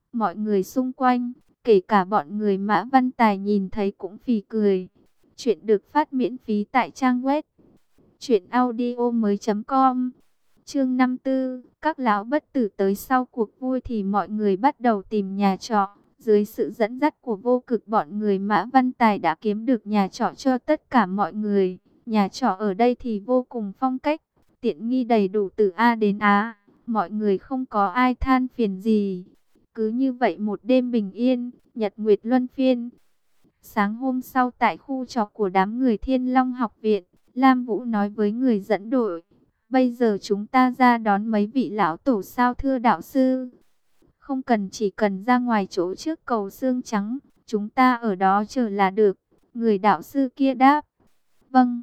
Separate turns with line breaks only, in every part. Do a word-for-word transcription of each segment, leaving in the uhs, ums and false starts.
Mọi người xung quanh, kể cả bọn người Mã Văn Tài nhìn thấy cũng phì cười. Chuyện được phát miễn phí tại trang web truyện audio mới com. Chương năm tư, các lão bất tử tới sau cuộc vui thì mọi người bắt đầu tìm nhà trọ. Dưới sự dẫn dắt của Vô Cực, bọn người Mã Văn Tài đã kiếm được nhà trọ cho tất cả mọi người. Nhà trọ ở đây thì vô cùng phong cách, tiện nghi đầy đủ từ A đến Á. Mọi người không có ai than phiền gì. Cứ như vậy một đêm bình yên, nhật nguyệt luân phiên. Sáng hôm sau tại khu trọ của đám người Thiên Long học viện, Lam Vũ nói với người dẫn đội: bây giờ chúng ta ra đón mấy vị lão tổ sao thưa đạo sư? Không cần, chỉ cần ra ngoài chỗ trước cầu xương trắng, chúng ta ở đó chờ là được. Người đạo sư kia đáp: vâng.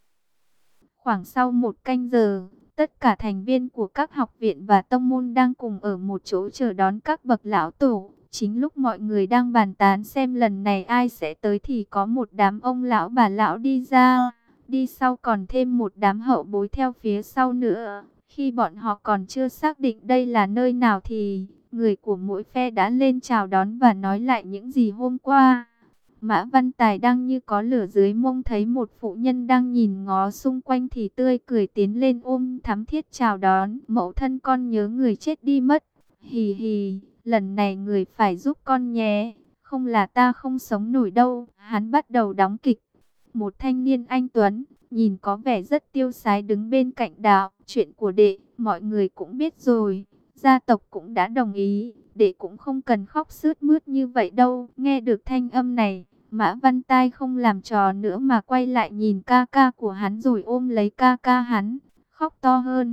Khoảng sau một canh giờ, tất cả thành viên của các học viện và tông môn đang cùng ở một chỗ chờ đón các bậc lão tổ. Chính lúc mọi người đang bàn tán xem lần này ai sẽ tới thì có một đám ông lão bà lão đi ra. Đi sau còn thêm một đám hậu bối theo phía sau nữa. Khi bọn họ còn chưa xác định đây là nơi nào thì người của mỗi phe đã lên chào đón và nói lại những gì hôm qua. Mã Văn Tài đang như có lửa dưới mông, thấy một phụ nhân đang nhìn ngó xung quanh thì tươi cười tiến lên ôm thắm thiết chào đón. Mẫu thân con nhớ người chết đi mất. Hì hì, lần này người phải giúp con nhé, không là ta không sống nổi đâu. Hắn bắt đầu đóng kịch. Một thanh niên anh tuấn, nhìn có vẻ rất tiêu sái đứng bên cạnh đạo: chuyện của đệ, mọi người cũng biết rồi. Gia tộc cũng đã đồng ý, đệ cũng không cần khóc sướt mướt như vậy đâu. Nghe được thanh âm này, Mã Văn Tài không làm trò nữa mà quay lại nhìn ca ca của hắn rồi ôm lấy ca ca hắn, khóc to hơn.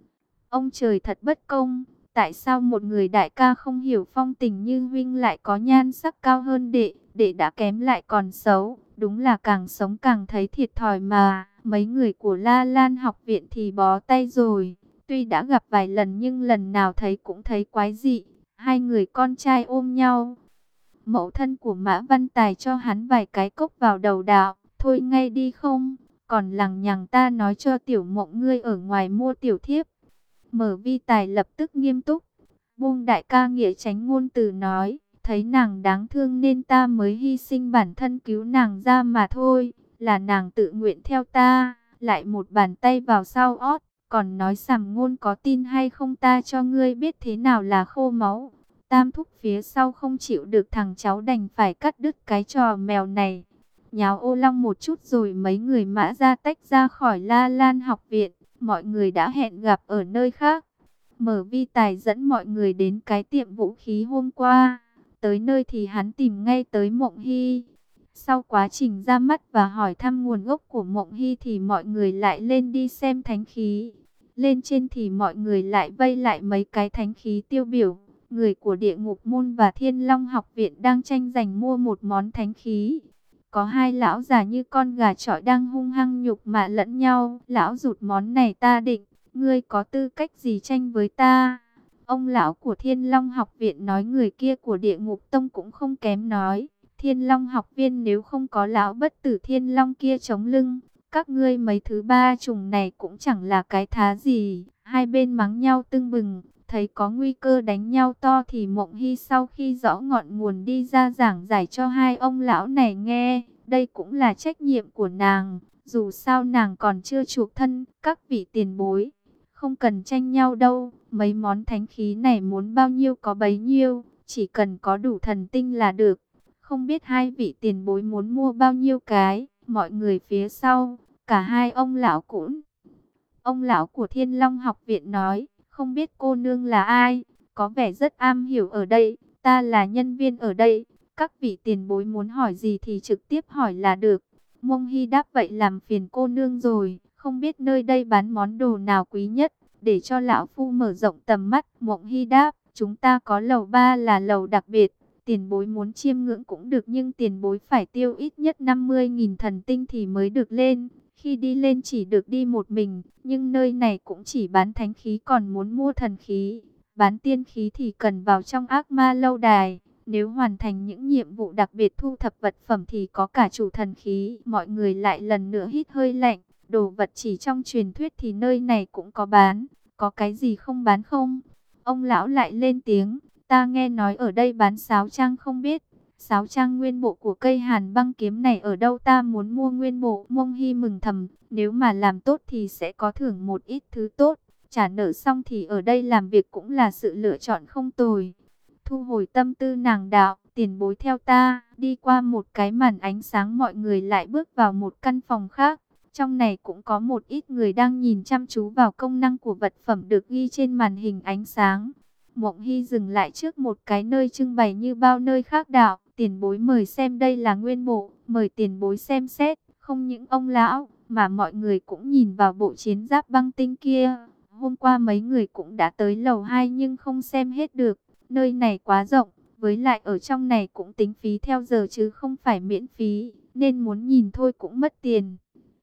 Ông trời thật bất công, tại sao một người đại ca không hiểu phong tình như huynh lại có nhan sắc cao hơn đệ, đệ đã kém lại còn xấu, đúng là càng sống càng thấy thiệt thòi mà. Mấy người của La Lan học viện thì bó tay rồi, tuy đã gặp vài lần nhưng lần nào thấy cũng thấy quái dị. Hai người con trai ôm nhau. Mẫu thân của Mã Văn Tài cho hắn vài cái cốc vào đầu đạo: thôi ngay đi không, còn lằng nhằng ta nói cho Tiểu Mộng ngươi ở ngoài mua tiểu thiếp. Mở Vi Tài lập tức nghiêm túc: buông đại ca nghĩa tránh ngôn từ nói, thấy nàng đáng thương nên ta mới hy sinh bản thân cứu nàng ra mà thôi, là nàng tự nguyện theo ta. Lại một bàn tay vào sau ót, còn nói sàm ngôn, có tin hay không ta cho ngươi biết thế nào là khô máu. Tam thúc phía sau không chịu được, thằng cháu đành phải cắt đứt cái trò mèo này. Nháo ô long một chút rồi mấy người Mã ra tách ra khỏi La Lan học viện. Mọi người đã hẹn gặp ở nơi khác. Mở Vi Tài dẫn mọi người đến cái tiệm vũ khí hôm qua. Tới nơi thì hắn tìm ngay tới Mộng Hy. Sau quá trình ra mắt và hỏi thăm nguồn gốc của Mộng Hy thì mọi người lại lên đi xem thánh khí. Lên trên thì mọi người lại vây lại mấy cái thánh khí tiêu biểu. Người của Địa Ngục Môn và Thiên Long học viện đang tranh giành mua một món thánh khí. Có hai lão già như con gà chọi đang hung hăng nhục mạ lẫn nhau. Lão rụt món này ta định, ngươi có tư cách gì tranh với ta? Ông lão của Thiên Long học viện nói. Người kia của Địa Ngục Tông cũng không kém nói: Thiên Long học viên nếu không có lão bất tử Thiên Long kia chống lưng, các ngươi mấy thứ ba trùng này cũng chẳng là cái thá gì. Hai bên mắng nhau tưng bừng. Thấy có nguy cơ đánh nhau to thì Mộng Hy sau khi rõ ngọn nguồn đi ra giảng giải cho hai ông lão này nghe. Đây cũng là trách nhiệm của nàng, dù sao nàng còn chưa chuộc thân. Các vị tiền bối, không cần tranh nhau đâu, mấy món thánh khí này muốn bao nhiêu có bấy nhiêu, chỉ cần có đủ thần tinh là được. Không biết hai vị tiền bối muốn mua bao nhiêu cái? Mọi người phía sau, cả hai ông lão cũng. Ông lão của Thiên Long học viện nói: không biết cô nương là ai, có vẻ rất am hiểu ở đây, ta là nhân viên ở đây, các vị tiền bối muốn hỏi gì thì trực tiếp hỏi là được. Mông Hy đáp: vậy làm phiền cô nương rồi, không biết nơi đây bán món đồ nào quý nhất, để cho lão phu mở rộng tầm mắt. Mông Hy đáp: chúng ta có lầu ba là lầu đặc biệt, tiền bối muốn chiêm ngưỡng cũng được, nhưng tiền bối phải tiêu ít nhất năm mươi nghìn thần tinh thì mới được lên. Khi đi lên chỉ được đi một mình, nhưng nơi này cũng chỉ bán thánh khí, còn muốn mua thần khí, bán tiên khí thì cần vào trong ác ma lâu đài. Nếu hoàn thành những nhiệm vụ đặc biệt thu thập vật phẩm thì có cả chủ thần khí. Mọi người lại lần nữa hít hơi lạnh. Đồ vật chỉ trong truyền thuyết thì nơi này cũng có bán, có cái gì không bán không? Ông lão lại lên tiếng: Ta nghe nói ở đây bán sáo trang không biết. Sáo trang nguyên bộ của cây hàn băng kiếm này ở đâu, ta muốn mua nguyên bộ. Mông Hy mừng thầm, nếu mà làm tốt thì sẽ có thưởng một ít thứ tốt. Trả nợ xong thì ở đây làm việc cũng là sự lựa chọn không tồi. Thu hồi tâm tư nàng đạo, tiền bối theo ta. Đi qua một cái màn ánh sáng, mọi người lại bước vào một căn phòng khác. Trong này cũng có một ít người đang nhìn chăm chú vào công năng của vật phẩm được ghi trên màn hình ánh sáng. Mộng Hy dừng lại trước một cái nơi trưng bày như bao nơi khác đạo. Tiền bối mời xem, đây là nguyên bộ, mời tiền bối xem xét. Không những ông lão, mà mọi người cũng nhìn vào bộ chiến giáp băng tinh kia. Hôm qua mấy người cũng đã tới lầu hai nhưng không xem hết được. Nơi này quá rộng, với lại ở trong này cũng tính phí theo giờ chứ không phải miễn phí, nên muốn nhìn thôi cũng mất tiền.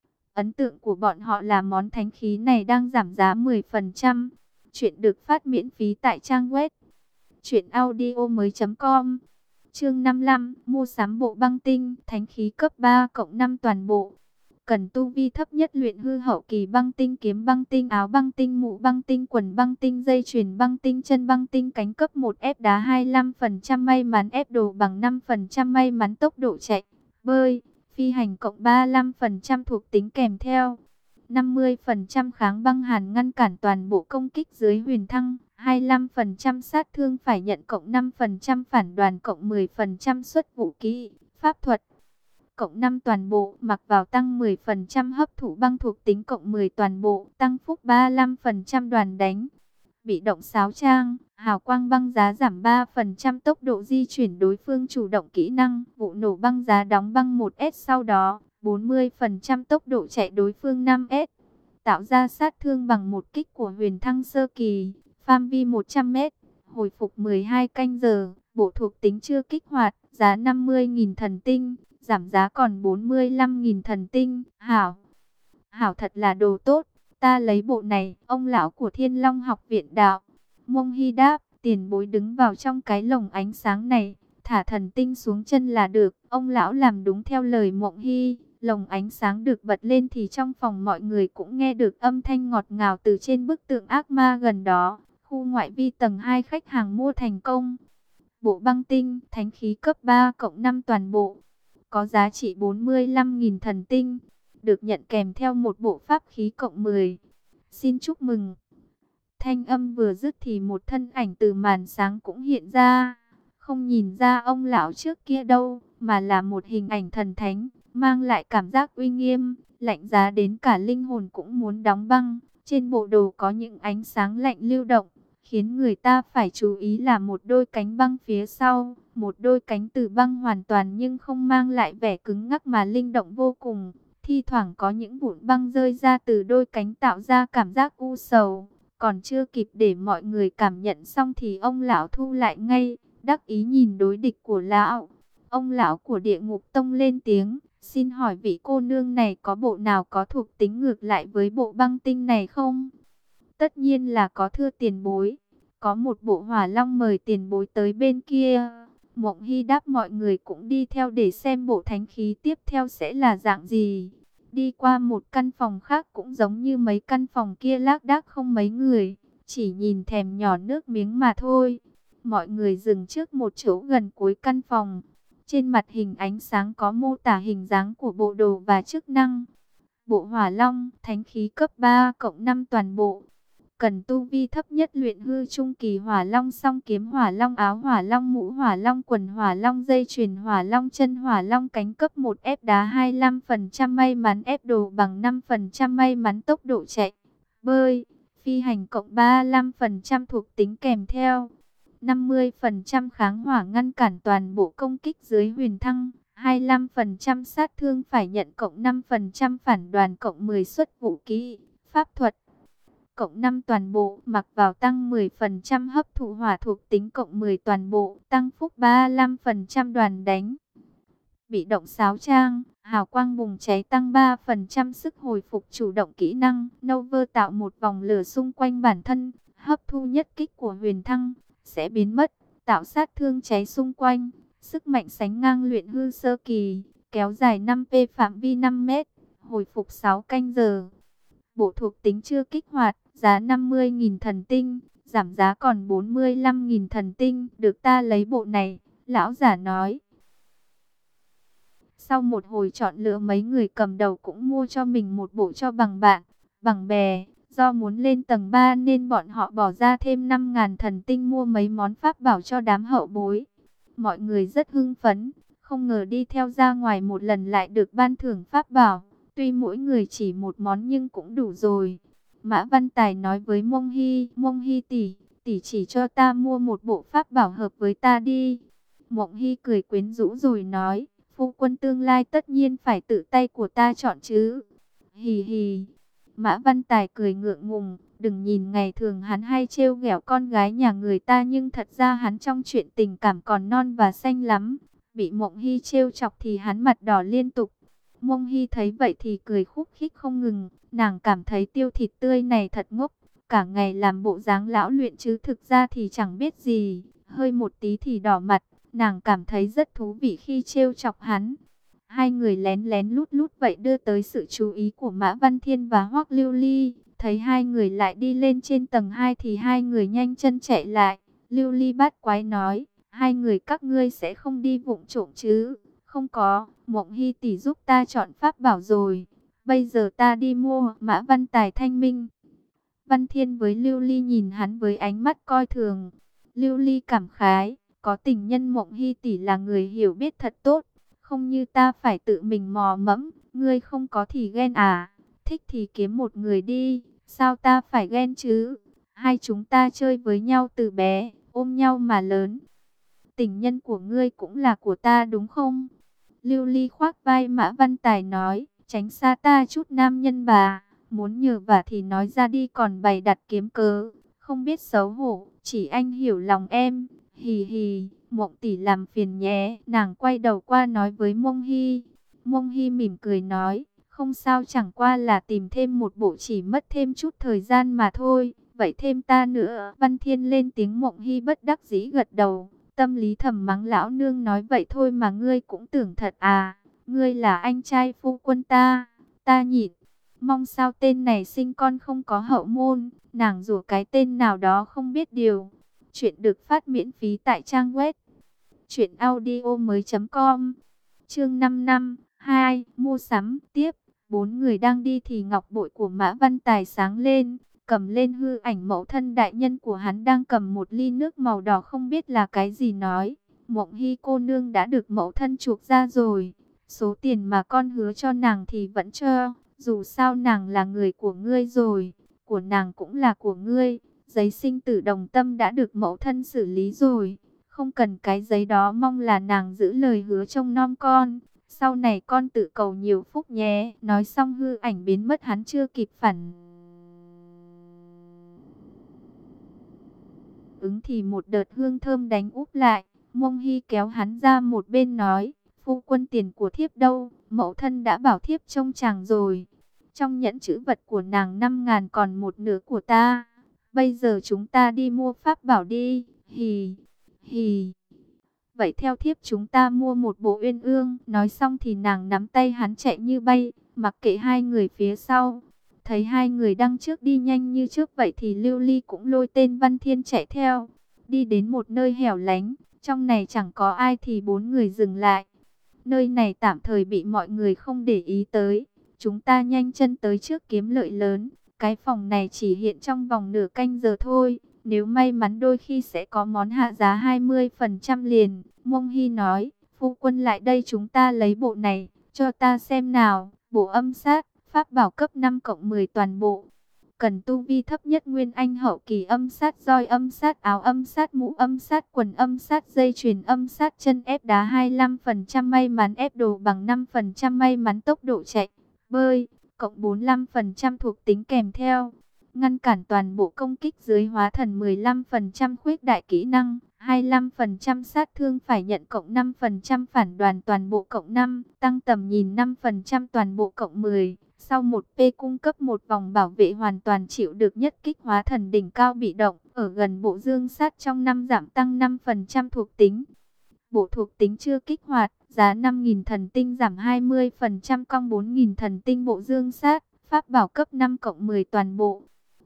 Ấn tượng của bọn họ là món thánh khí này đang giảm giá mười phần trăm. Chuyện được phát miễn phí tại trang web truyện audio mới chấm com. Chương năm mươi lăm, mua sắm bộ băng tinh, thánh khí cấp ba cộng năm toàn bộ. Cần tu vi thấp nhất luyện hư hậu kỳ băng tinh kiếm, băng tinh áo, băng tinh mũ, băng tinh quần, băng tinh dây chuyền, băng tinh chân, băng tinh cánh. Cấp một ép đá hai mươi lăm phần trăm may mắn, ép đồ bằng năm phần trăm may mắn, tốc độ chạy, bơi, phi hành cộng ba mươi lăm phần trăm thuộc tính kèm theo. năm mươi phần trăm kháng băng hàn, ngăn cản toàn bộ công kích dưới huyền thăng. hai mươi lăm phần trăm sát thương phải nhận cộng năm phần trăm phản đoàn cộng mười phần trăm xuất vũ kỹ, pháp thuật. Cộng năm toàn bộ, mặc vào tăng mười phần trăm hấp thụ băng thuộc tính cộng mười toàn bộ, tăng phúc ba mươi lăm phần trăm đoàn đánh. Bị động sáo trang, hào quang băng giá giảm ba phần trăm tốc độ di chuyển đối phương chủ động kỹ năng, vụ nổ băng giá đóng băng một S sau đó, bốn mươi phần trăm tốc độ chạy đối phương năm S. Tạo ra sát thương bằng một kích của huyền thăng sơ kỳ, phạm vi một trăm mét, hồi phục mười hai canh giờ, bộ thuộc tính chưa kích hoạt, giá năm mươi nghìn thần tinh. Giảm giá còn bốn mươi lăm nghìn thần tinh. Hảo, hảo thật là đồ tốt. Ta lấy bộ này. Ông lão của Thiên Long học viện đạo. Mông Hy đáp, tiền bối đứng vào trong cái lồng ánh sáng này, thả thần tinh xuống chân là được. Ông lão làm đúng theo lời Mộng Hy. Lồng ánh sáng được bật lên thì trong phòng mọi người cũng nghe được âm thanh ngọt ngào từ trên bức tượng ác ma gần đó. Khu ngoại vi tầng hai khách hàng mua thành công. Bộ băng tinh, thánh khí cấp ba cộng năm toàn bộ. Có giá trị bốn mươi lăm nghìn thần tinh, được nhận kèm theo một bộ pháp khí cộng mười. Xin chúc mừng. Thanh âm vừa dứt thì một thân ảnh từ màn sáng cũng hiện ra. Không nhìn ra ông lão trước kia đâu, mà là một hình ảnh thần thánh, mang lại cảm giác uy nghiêm, lạnh giá đến cả linh hồn cũng muốn đóng băng. Trên bộ đồ có những ánh sáng lạnh lưu động, khiến người ta phải chú ý là một đôi cánh băng phía sau. Một đôi cánh từ băng hoàn toàn nhưng không mang lại vẻ cứng ngắc mà linh động vô cùng. Thi thoảng có những vụn băng rơi ra từ đôi cánh tạo ra cảm giác u sầu. Còn chưa kịp để mọi người cảm nhận xong thì ông lão thu lại ngay, đắc ý nhìn đối địch của lão. Ông lão của Địa Ngục Tông lên tiếng, xin hỏi vị cô nương này có bộ nào có thuộc tính ngược lại với bộ băng tinh này không? Tất nhiên là có thưa tiền bối. Có một bộ hỏa long mời tiền bối tới bên kia. Mộng Hy đáp, mọi người cũng đi theo để xem bộ thánh khí tiếp theo sẽ là dạng gì. Đi qua một căn phòng khác cũng giống như mấy căn phòng kia, lác đác không mấy người, chỉ nhìn thèm nhỏ nước miếng mà thôi. Mọi người dừng trước một chỗ gần cuối căn phòng. Trên mặt hình ánh sáng có mô tả hình dáng của bộ đồ và chức năng. Bộ hỏa long, thánh khí cấp ba cộng năm toàn bộ. Cần tu vi thấp nhất luyện hư trung kỳ, hỏa long song kiếm, hỏa long áo, hỏa long mũ, hỏa long quần, hỏa long dây chuyền, hỏa long chân, hỏa long cánh. Cấp một ép đá hai mươi lăm phần trăm may mắn, ép đồ bằng năm phần trăm may mắn, tốc độ chạy, bơi, phi hành cộng ba mươi lăm phần trăm thuộc tính kèm theo. năm mươi phần trăm kháng hỏa, ngăn cản toàn bộ công kích dưới huyền thăng. hai mươi lăm phần trăm sát thương phải nhận cộng năm phần trăm phản đoàn cộng mười xuất vũ kỹ, pháp thuật. Cộng năm toàn bộ, mặc vào tăng mười phần trăm hấp thụ hỏa thuộc tính cộng mười toàn bộ, tăng phúc ba mươi lăm phần trăm đoàn đánh. Bị động sáo trang, hào quang bùng cháy tăng ba phần trăm sức hồi phục chủ động kỹ năng. Nova tạo một vòng lửa xung quanh bản thân, hấp thu nhất kích của huyền thăng, sẽ biến mất, tạo sát thương cháy xung quanh. Sức mạnh sánh ngang luyện hư sơ kỳ, kéo dài năm P phạm vi năm mét, hồi phục sáu canh giờ. Bộ thuộc tính chưa kích hoạt, giá năm mươi nghìn thần tinh, giảm giá còn bốn mươi lăm nghìn thần tinh, được ta lấy bộ này, lão giả nói. Sau một hồi chọn lựa mấy người cầm đầu cũng mua cho mình một bộ cho bằng bạn, bằng bè. Do muốn lên tầng ba nên bọn họ bỏ ra thêm năm ngàn thần tinh mua mấy món pháp bảo cho đám hậu bối. Mọi người rất hưng phấn, không ngờ đi theo ra ngoài một lần lại được ban thưởng pháp bảo. Tuy mỗi người chỉ một món nhưng cũng đủ rồi. Mã Văn Tài nói với Mông Hy, Mông Hy tỷ, tỷ chỉ cho ta mua một bộ pháp bảo hợp với ta đi. Mông Hy cười quyến rũ rồi nói, phu quân tương lai tất nhiên phải tự tay của ta chọn chứ. Hì hì. Mã Văn Tài cười ngượng ngùng, đừng nhìn ngày thường hắn hay trêu ghẹo con gái nhà người ta nhưng thật ra hắn trong chuyện tình cảm còn non và xanh lắm. Bị Mộng Hy trêu chọc thì hắn mặt đỏ liên tục. Mông Hy thấy vậy thì cười khúc khích không ngừng, nàng cảm thấy tiêu thịt tươi này thật ngốc, cả ngày làm bộ dáng lão luyện chứ thực ra thì chẳng biết gì, hơi một tí thì đỏ mặt, nàng cảm thấy rất thú vị khi trêu chọc hắn. Hai người lén lén lút lút vậy đưa tới sự chú ý của Mã Văn Thiên và Hoắc Lưu Ly. Thấy hai người lại đi lên trên tầng hai thì hai người nhanh chân chạy lại. Lưu Ly bát quái nói, hai người các ngươi sẽ không đi vụng trộm chứ? Không có, Mộng Hy tỷ giúp ta chọn pháp bảo rồi. Bây giờ ta đi mua. Mã Văn Tài thanh minh. Văn Thiên với Lưu Ly nhìn hắn với ánh mắt coi thường. Lưu Ly cảm khái, có tình nhân Mộng Hy tỷ là người hiểu biết thật tốt. Không như ta phải tự mình mò mẫm, ngươi không có thì ghen à, thích thì kiếm một người đi, sao ta phải ghen chứ, hai chúng ta chơi với nhau từ bé, ôm nhau mà lớn. Tình nhân của ngươi cũng là của ta đúng không? Lưu Ly khoác vai Mã Văn Tài nói, tránh xa ta chút nam nhân bà, muốn nhờ vả thì nói ra đi còn bày đặt kiếm cớ, không biết xấu hổ, chỉ anh hiểu lòng em, hì hì. Mộng tỷ làm phiền nhé. Nàng quay đầu qua nói với Mông Hy. Mông Hy mỉm cười nói, không sao, chẳng qua là tìm thêm một bộ chỉ mất thêm chút thời gian mà thôi. Vậy thêm ta nữa. Văn Thiên lên tiếng. Mông Hy bất đắc dĩ gật đầu. Tâm lý thầm mắng lão nương nói vậy thôi mà ngươi cũng tưởng thật à. Ngươi là anh trai phu quân ta. Ta nhịn. Mong sao tên này sinh con không có hậu môn. Nàng rủa cái tên nào đó không biết điều. Chuyện được phát miễn phí tại trang web truyện audio mới chấm com. Chương năm năm hai mua sắm tiếp. Bốn người đang đi thì ngọc bội của Mã Văn Tài sáng lên, cầm lên hư ảnh mẫu thân đại nhân của hắn đang cầm một ly nước màu đỏ không biết là cái gì nói, Mộng Hy cô nương đã được mẫu thân chuộc ra rồi, số tiền mà con hứa cho nàng thì vẫn cho, dù sao nàng là người của ngươi rồi, của nàng cũng là của ngươi, giấy sinh tử đồng tâm đã được mẫu thân xử lý rồi. Không cần cái giấy đó, mong là nàng giữ lời hứa trông nom con. Sau này con tự cầu nhiều phúc nhé. Nói xong hư ảnh biến mất, hắn chưa kịp phản ứng thì một đợt hương thơm đánh úp lại. Mông Hy kéo hắn ra một bên nói, phu quân tiền của thiếp đâu? Mẫu thân đã bảo thiếp trông chàng rồi. Trong nhẫn chữ vật của nàng năm ngàn còn một nửa của ta. Bây giờ chúng ta đi mua pháp bảo đi. Hì... Hì, vậy theo thiếp chúng ta mua một bộ uyên ương. Nói xong thì nàng nắm tay hắn chạy như bay, mặc kệ hai người phía sau. Thấy hai người đằng trước đi nhanh như trước vậy thì Lưu Ly cũng lôi tên Văn Thiên chạy theo. Đi đến một nơi hẻo lánh, trong này chẳng có ai thì bốn người dừng lại. Nơi này tạm thời bị mọi người không để ý tới. Chúng ta nhanh chân tới trước kiếm lợi lớn. Cái phòng này chỉ hiện trong vòng nửa canh giờ thôi. Nếu may mắn đôi khi sẽ có món hạ giá hai mươi phần trăm liền. Mông Hy nói, phu quân lại đây chúng ta lấy bộ này, cho ta xem nào. Bộ âm sát, pháp bảo cấp năm cộng mười toàn bộ. Cần tu vi thấp nhất nguyên anh hậu kỳ, âm sát roi, âm sát áo, âm sát mũ, âm sát quần, âm sát dây chuyền, âm sát chân, ép đá hai mươi lăm phần trăm may mắn, ép đồ bằng năm phần trăm may mắn, tốc độ chạy, bơi, cộng bốn mươi lăm phần trăm thuộc tính kèm theo. Ngăn cản toàn bộ công kích dưới hóa thần mười lăm phần trăm, khuếch đại kỹ năng, hai mươi lăm phần trăm sát thương phải nhận cộng năm phần trăm, phản đoàn toàn bộ cộng năm, tăng tầm nhìn năm phần trăm toàn bộ cộng mười. Sau một P cung cấp một vòng bảo vệ hoàn toàn, chịu được nhất kích hóa thần đỉnh cao bị động, ở gần bộ dương sát trong năm giảm tăng năm phần trăm thuộc tính. Bộ thuộc tính chưa kích hoạt, giá năm nghìn thần tinh giảm hai mươi phần trăm, cong bốn nghìn thần tinh bộ dương sát, pháp bảo cấp năm cộng mười toàn bộ.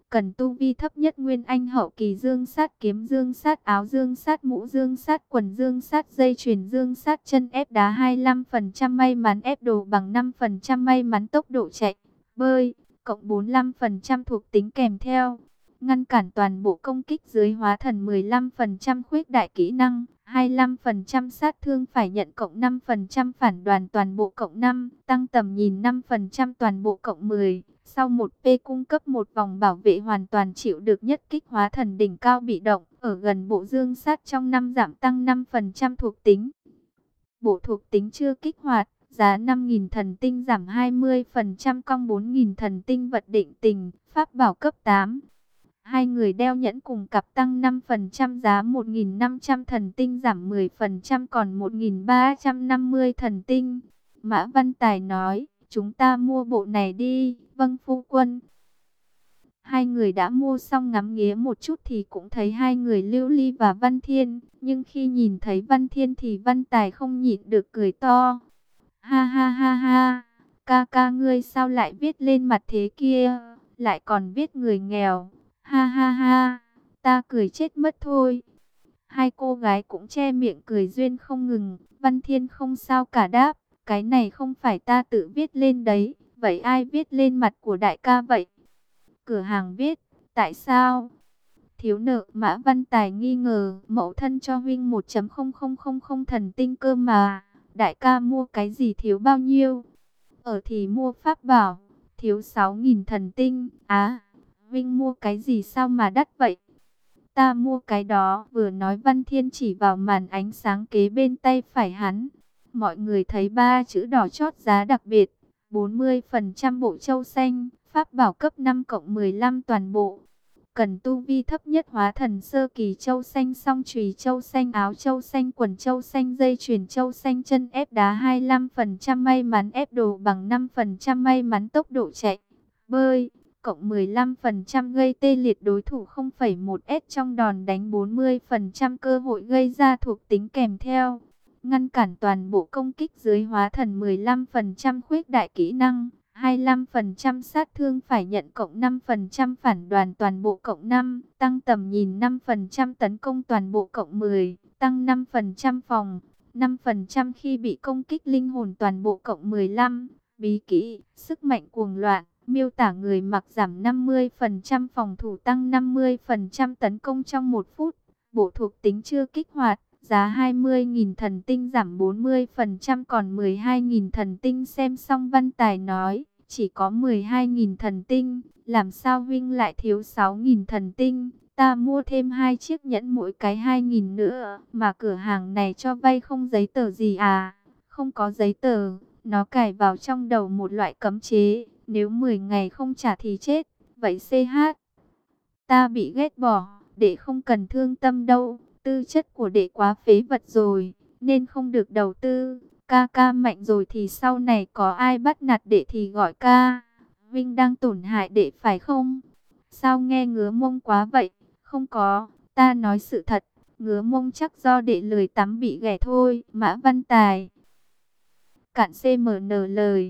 cần tu vi thấp nhất nguyên anh hậu kỳ, dương sát kiếm, dương sát áo, dương sát mũ, dương sát quần, dương sát dây chuyền, dương sát chân, ép đá hai mươi lăm phần trăm may mắn, ép đồ bằng năm phần trăm may mắn, tốc độ chạy, bơi, cộng bốn mươi lăm phần trăm thuộc tính kèm theo. Ngăn cản toàn bộ công kích dưới hóa thần mười lăm phần trăm, khuếch đại kỹ năng hai mươi lăm phần trăm, sát thương phải nhận cộng năm phần trăm, phản đoàn toàn bộ cộng năm, tăng tầm nhìn năm phần trăm, toàn bộ cộng mười. Sau một P cung cấp một vòng bảo vệ hoàn toàn, chịu được nhất kích hóa thần đỉnh cao bị động, ở gần bộ dương sát trong năm giảm tăng năm phần trăm thuộc tính. Bộ thuộc tính chưa kích hoạt, giá năm nghìn thần tinh giảm hai mươi phần trăm, cong bốn nghìn thần tinh vật định tình, pháp bảo cấp tám. Hai người đeo nhẫn cùng cặp tăng năm phần trăm, giá một nghìn năm trăm thần tinh giảm mười phần trăm, còn một nghìn ba trăm năm mươi thần tinh. Mã Văn Tài nói, chúng ta mua bộ này đi. Vâng phu quân. Hai người đã mua xong, ngắm nghía một chút thì cũng thấy hai người Lưu Ly và Văn Thiên. Nhưng khi nhìn thấy Văn Thiên thì Văn Tài không nhịn được cười to. Ha ha ha ha, ca ca ngươi sao lại viết lên mặt thế kia, lại còn viết người nghèo. Ha ha ha, ta cười chết mất thôi. Hai cô gái cũng che miệng cười duyên không ngừng. Văn Thiên không sao cả đáp, cái này không phải ta tự viết lên đấy. Vậy ai viết lên mặt của đại ca vậy? Cửa hàng viết, tại sao? Thiếu nợ. Mã Văn Tài nghi ngờ, mẫu thân cho huynh một phẩy không không không không thần tinh cơ mà. Đại ca mua cái gì thiếu bao nhiêu? Ở thì mua pháp bảo, thiếu sáu nghìn thần tinh. Á, huynh mua cái gì sao mà đắt vậy? Ta mua cái đó. Vừa nói Văn Thiên chỉ vào màn ánh sáng kế bên tay phải hắn. Mọi người thấy ba chữ đỏ chót giá đặc biệt, bốn mươi phần trăm bộ châu xanh, pháp bảo cấp năm cộng mười lăm toàn bộ. Cần tu vi thấp nhất hóa thần sơ kỳ, châu xanh song chùy, châu xanh áo, châu xanh quần, châu xanh dây chuyền, châu xanh chân, ép đá hai mươi lăm phần trăm may mắn, ép đồ bằng năm phần trăm may mắn, tốc độ chạy, bơi, cộng mười lăm phần trăm gây tê liệt đối thủ không phẩy một S trong đòn đánh, bốn mươi phần trăm cơ hội gây ra thuộc tính kèm theo. Ngăn cản toàn bộ công kích dưới hóa thần mười lăm phần trăm, khuếch đại kỹ năng hai mươi lăm phần trăm, sát thương phải nhận cộng năm phần trăm, phản đoàn toàn bộ cộng năm, tăng tầm nhìn năm phần trăm, tấn công toàn bộ cộng mười, tăng năm phần trăm phòng, năm phần trăm khi bị công kích, linh hồn toàn bộ cộng mười lăm, bí kỹ, sức mạnh cuồng loạn, miêu tả người mặc giảm năm mươi phần trăm phòng thủ, tăng năm mươi phần trăm tấn công trong một phút, bộ thuộc tính chưa kích hoạt. Giá hai mươi nghìn thần tinh giảm bốn mươi phần trăm còn mười hai nghìn thần tinh. Xem xong Văn Tài nói, chỉ có mười hai nghìn thần tinh, làm sao huynh lại thiếu sáu nghìn thần tinh? Ta mua thêm hai chiếc nhẫn mỗi cái hai nghìn nữa, mà cửa hàng này cho vay không giấy tờ gì à? Không có giấy tờ, nó cài vào trong đầu một loại cấm chế, nếu mười ngày không trả thì chết. Vậy xê hát, ta bị ghét bỏ, đệ không cần thương tâm đâu. Tư chất của đệ quá phế vật rồi, nên không được đầu tư. Ca ca mạnh rồi thì sau này có ai bắt nạt đệ thì gọi ca. Vinh đang tổn hại đệ phải không? Sao nghe ngứa mông quá vậy? Không có, ta nói sự thật. Ngứa mông chắc do đệ lười tắm bị ghẻ thôi. Mã Văn Tài. Cạn xê em en lời.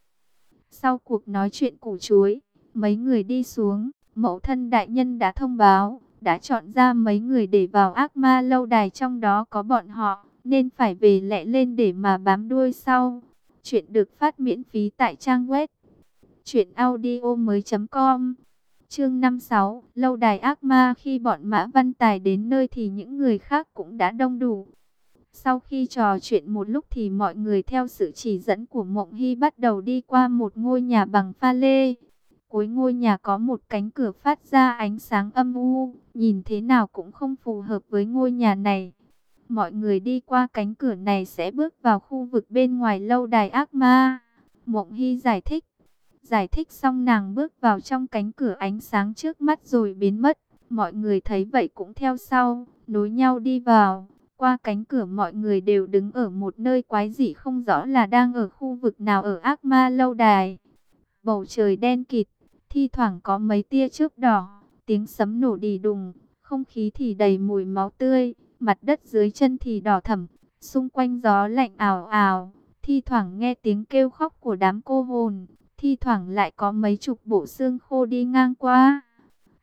Sau cuộc nói chuyện củ chuối, mấy người đi xuống. Mẫu thân đại nhân đã thông báo, đã chọn ra mấy người để vào ác ma lâu đài, trong đó có bọn họ, nên phải về lẹ lên để mà bám đuôi sau. Chuyện được phát miễn phí tại trang web truyện audio mới chấm com. Chương năm mươi sáu, lâu đài ác ma. Khi bọn Mã Văn Tài đến nơi thì những người khác cũng đã đông đủ. Sau khi trò chuyện một lúc thì mọi người theo sự chỉ dẫn của Mộng Hy bắt đầu đi qua một ngôi nhà bằng pha lê. Cuối ngôi nhà có một cánh cửa phát ra ánh sáng âm u, nhìn thế nào cũng không phù hợp với ngôi nhà này. Mọi người đi qua cánh cửa này sẽ bước vào khu vực bên ngoài lâu đài ác ma. Mộng Hy giải thích. Giải thích xong nàng bước vào trong cánh cửa, ánh sáng trước mắt rồi biến mất. Mọi người thấy vậy cũng theo sau, nối nhau đi vào. Qua cánh cửa mọi người đều đứng ở một nơi quái dị, không rõ là đang ở khu vực nào ở ác ma lâu đài. Bầu trời đen kịt, thi thoảng có mấy tia chớp đỏ, tiếng sấm nổ đì đùng, không khí thì đầy mùi máu tươi, mặt đất dưới chân thì đỏ thẫm, xung quanh gió lạnh ào ào, thi thoảng nghe tiếng kêu khóc của đám cô hồn, thi thoảng lại có mấy chục bộ xương khô đi ngang qua.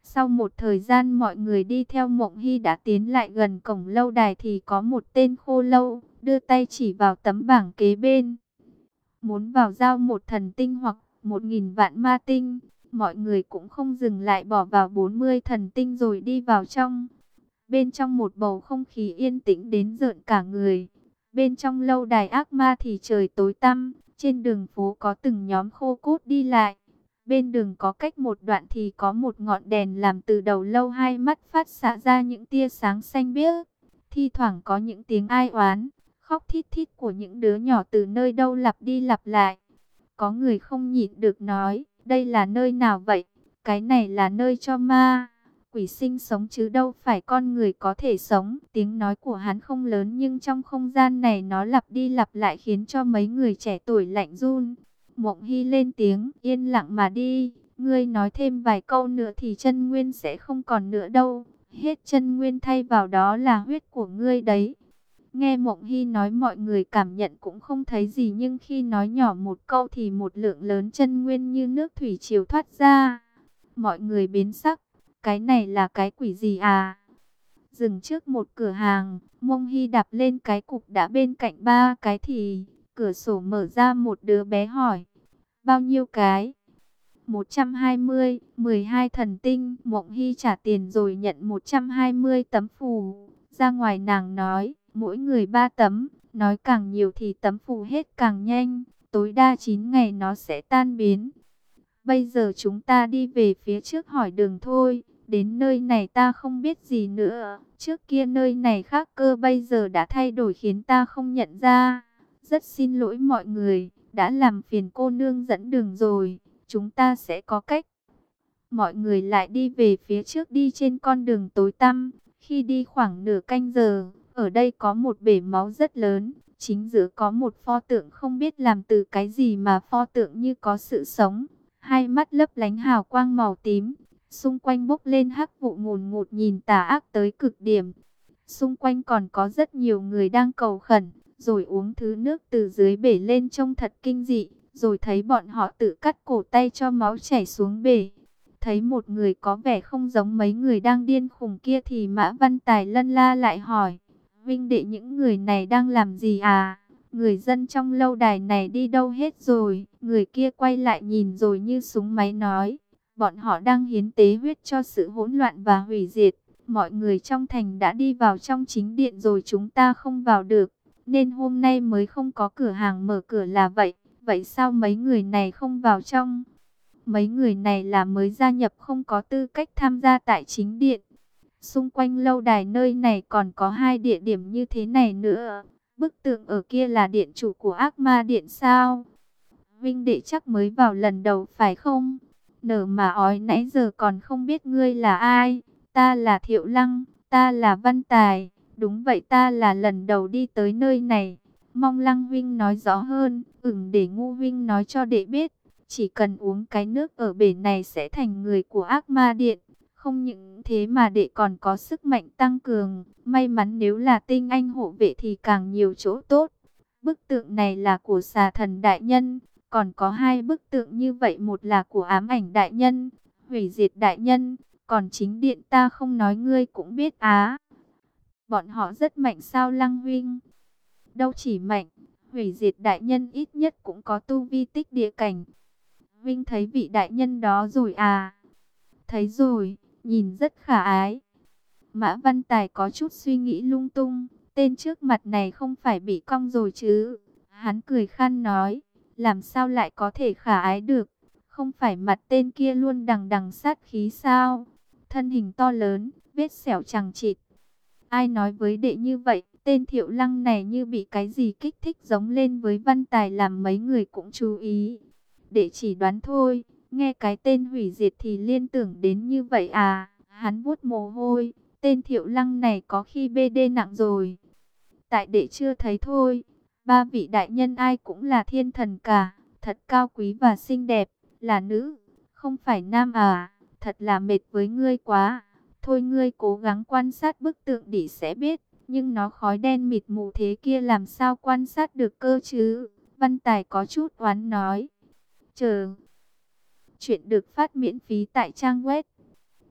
Sau một thời gian mọi người đi theo Mộng Hy đã tiến lại gần cổng lâu đài thì có một tên khô lâu đưa tay chỉ vào tấm bảng kế bên. Muốn vào giao một thần tinh hoặc một nghìn vạn ma tinh. Mọi người cũng không dừng lại, bỏ vào bốn mươi thần tinh rồi đi vào trong. Bên trong một bầu không khí yên tĩnh đến rợn cả người. Bên trong lâu đài ác ma thì trời tối tăm. Trên đường phố có từng nhóm khô cốt đi lại. Bên đường có cách một đoạn thì có một ngọn đèn làm từ đầu lâu, hai mắt phát xạ ra những tia sáng xanh biếc. Thi thoảng có những tiếng ai oán, khóc thít thít của những đứa nhỏ từ nơi đâu lặp đi lặp lại. Có người không nhịn được nói, đây là nơi nào vậy? Cái này là nơi cho ma, quỷ sinh sống chứ đâu phải con người có thể sống. Tiếng nói của hắn không lớn nhưng trong không gian này nó lặp đi lặp lại khiến cho mấy người trẻ tuổi lạnh run. Mộng Hy lên tiếng, yên lặng mà đi, ngươi nói thêm vài câu nữa thì chân nguyên sẽ không còn nữa đâu. Hết chân nguyên thay vào đó là huyết của ngươi đấy. Nghe Mộng Hy nói mọi người cảm nhận cũng không thấy gì, nhưng khi nói nhỏ một câu thì một lượng lớn chân nguyên như nước thủy triều thoát ra. Mọi người biến sắc, cái này là cái quỷ gì à? Dừng trước một cửa hàng, Mộng Hy đạp lên cái cục đã bên cạnh ba cái thì cửa sổ mở ra, một đứa bé hỏi, bao nhiêu cái? một trăm hai mươi, mười hai thần tinh. Mộng Hy trả tiền rồi nhận một trăm hai mươi tấm phù. Ra ngoài nàng nói, mỗi người ba tấm, nói càng nhiều thì tấm phù hết càng nhanh, tối đa chín ngày nó sẽ tan biến. Bây giờ chúng ta đi về phía trước hỏi đường thôi, đến nơi này ta không biết gì nữa, trước kia nơi này khác cơ, bây giờ đã thay đổi khiến ta không nhận ra. Rất xin lỗi mọi người, đã làm phiền cô nương dẫn đường rồi, chúng ta sẽ có cách. Mọi người lại đi về phía trước, đi trên con đường tối tăm. Khi đi khoảng nửa canh giờ, ở đây có một bể máu rất lớn, chính giữa có một pho tượng không biết làm từ cái gì mà pho tượng như có sự sống, hai mắt lấp lánh hào quang màu tím, xung quanh bốc lên hắc vụ ngùn ngụt nhìn tà ác tới cực điểm. Xung quanh còn có rất nhiều người đang cầu khẩn, rồi uống thứ nước từ dưới bể lên trông thật kinh dị, rồi thấy bọn họ tự cắt cổ tay cho máu chảy xuống bể. Thấy một người có vẻ không giống mấy người đang điên khùng kia thì Mã Văn Tài lân la lại hỏi, huynh đệ những người này đang làm gì à? Người dân trong lâu đài này đi đâu hết rồi? Người kia quay lại nhìn rồi như súng máy nói, bọn họ đang hiến tế huyết cho sự hỗn loạn và hủy diệt. Mọi người trong thành đã đi vào trong chính điện rồi, chúng ta không vào được, nên hôm nay mới không có cửa hàng mở cửa là vậy. Vậy sao mấy người này không vào trong? Mấy người này là mới gia nhập, không có tư cách tham gia tại chính điện. Xung quanh lâu đài nơi này còn có hai địa điểm như thế này nữa. Bức tượng ở kia là điện chủ của ác ma điện sao? Vinh đệ chắc mới vào lần đầu phải không? Nở mà ói, nãy giờ còn không biết ngươi là ai. Ta là Thiệu Lăng, ta là Văn Tài. Đúng vậy, ta là lần đầu đi tới nơi này. Mong Lăng Vinh nói rõ hơn, ửng để Ngu Vinh nói cho đệ biết. Chỉ cần uống cái nước ở bể này sẽ thành người của ác ma điện. Không những thế mà đệ còn có sức mạnh tăng cường. May mắn nếu là tinh anh hộ vệ thì càng nhiều chỗ tốt. Bức tượng này là của xà thần đại nhân. Còn có hai bức tượng như vậy, một là của ám ảnh đại nhân, hủy diệt đại nhân. Còn chính điện ta không nói ngươi cũng biết á. Bọn họ rất mạnh sao Lăng Huynh? Đâu chỉ mạnh, hủy diệt đại nhân ít nhất cũng có tu vi tích địa cảnh. Vinh thấy vị đại nhân đó rồi à? Thấy rồi, nhìn rất khả ái. Mã Văn Tài có chút suy nghĩ lung tung, tên trước mặt này không phải bị cong rồi chứ? Hắn cười khan nói, làm sao lại có thể khả ái được? Không phải mặt tên kia luôn đằng đằng sát khí sao? Thân hình to lớn, vết sẹo chằng chịt. Ai nói với đệ như vậy? Tên Thiệu Lăng này như bị cái gì kích thích giống lên với Văn Tài làm mấy người cũng chú ý. Đệ chỉ đoán thôi, nghe cái tên hủy diệt thì liên tưởng đến như vậy à? Hắn vuốt mồ hôi, tên Thiệu Lăng này có khi bê đê nặng rồi. Tại đệ chưa thấy thôi, ba vị đại nhân ai cũng là thiên thần cả, thật cao quý và xinh đẹp, là nữ, không phải nam à? Thật là mệt với ngươi quá. Thôi ngươi cố gắng quan sát bức tượng đỉ sẽ biết, nhưng nó khói đen mịt mù thế kia làm sao quan sát được cơ chứ? Văn Tài có chút oán nói. Chờ. Chuyện được phát miễn phí tại trang web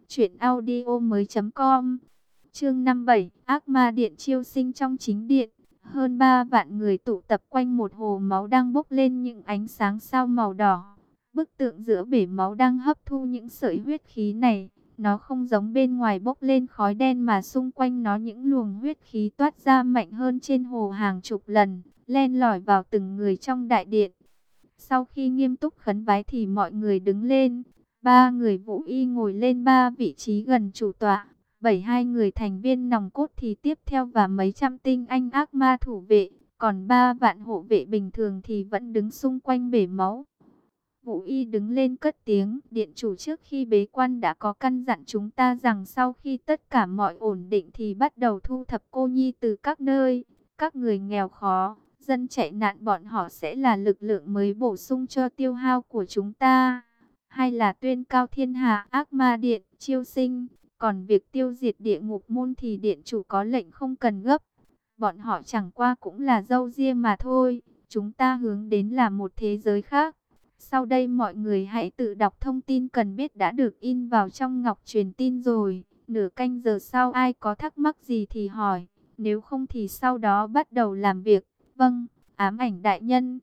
Chuyện audio mới com. Chương năm bảy, Ác Ma Điện chiêu sinh. Trong chính điện, hơn ba vạn người tụ tập quanh một hồ máu đang bốc lên những ánh sáng sao màu đỏ. Bức tượng giữa bể máu đang hấp thu những sợi huyết khí này. Nó không giống bên ngoài bốc lên khói đen, mà xung quanh nó những luồng huyết khí toát ra mạnh hơn trên hồ hàng chục lần, len lỏi vào từng người trong đại điện. Sau khi nghiêm túc khấn vái thì mọi người đứng lên. Ba người Vũ Y ngồi lên ba vị trí gần chủ tọa. Bảy hai người thành viên nòng cốt thì tiếp theo, và mấy trăm tinh anh ác ma thủ vệ. Còn ba vạn hộ vệ bình thường thì vẫn đứng xung quanh bể máu. Vũ Y đứng lên cất tiếng: Điện chủ trước khi bế quan đã có căn dặn chúng ta rằng sau khi tất cả mọi ổn định thì bắt đầu thu thập cô nhi từ các nơi. Các người nghèo khó, dân chạy nạn, bọn họ sẽ là lực lượng mới bổ sung cho tiêu hao của chúng ta. Hay là tuyên cao thiên hạ ác ma điện chiêu sinh. Còn việc tiêu diệt địa ngục môn thì điện chủ có lệnh không cần gấp. Bọn họ chẳng qua cũng là râu ria mà thôi. Chúng ta hướng đến là một thế giới khác. Sau đây mọi người hãy tự đọc thông tin cần biết đã được in vào trong ngọc truyền tin rồi. Nửa canh giờ sau ai có thắc mắc gì thì hỏi. Nếu không thì sau đó bắt đầu làm việc. Vâng, ám ảnh đại nhân.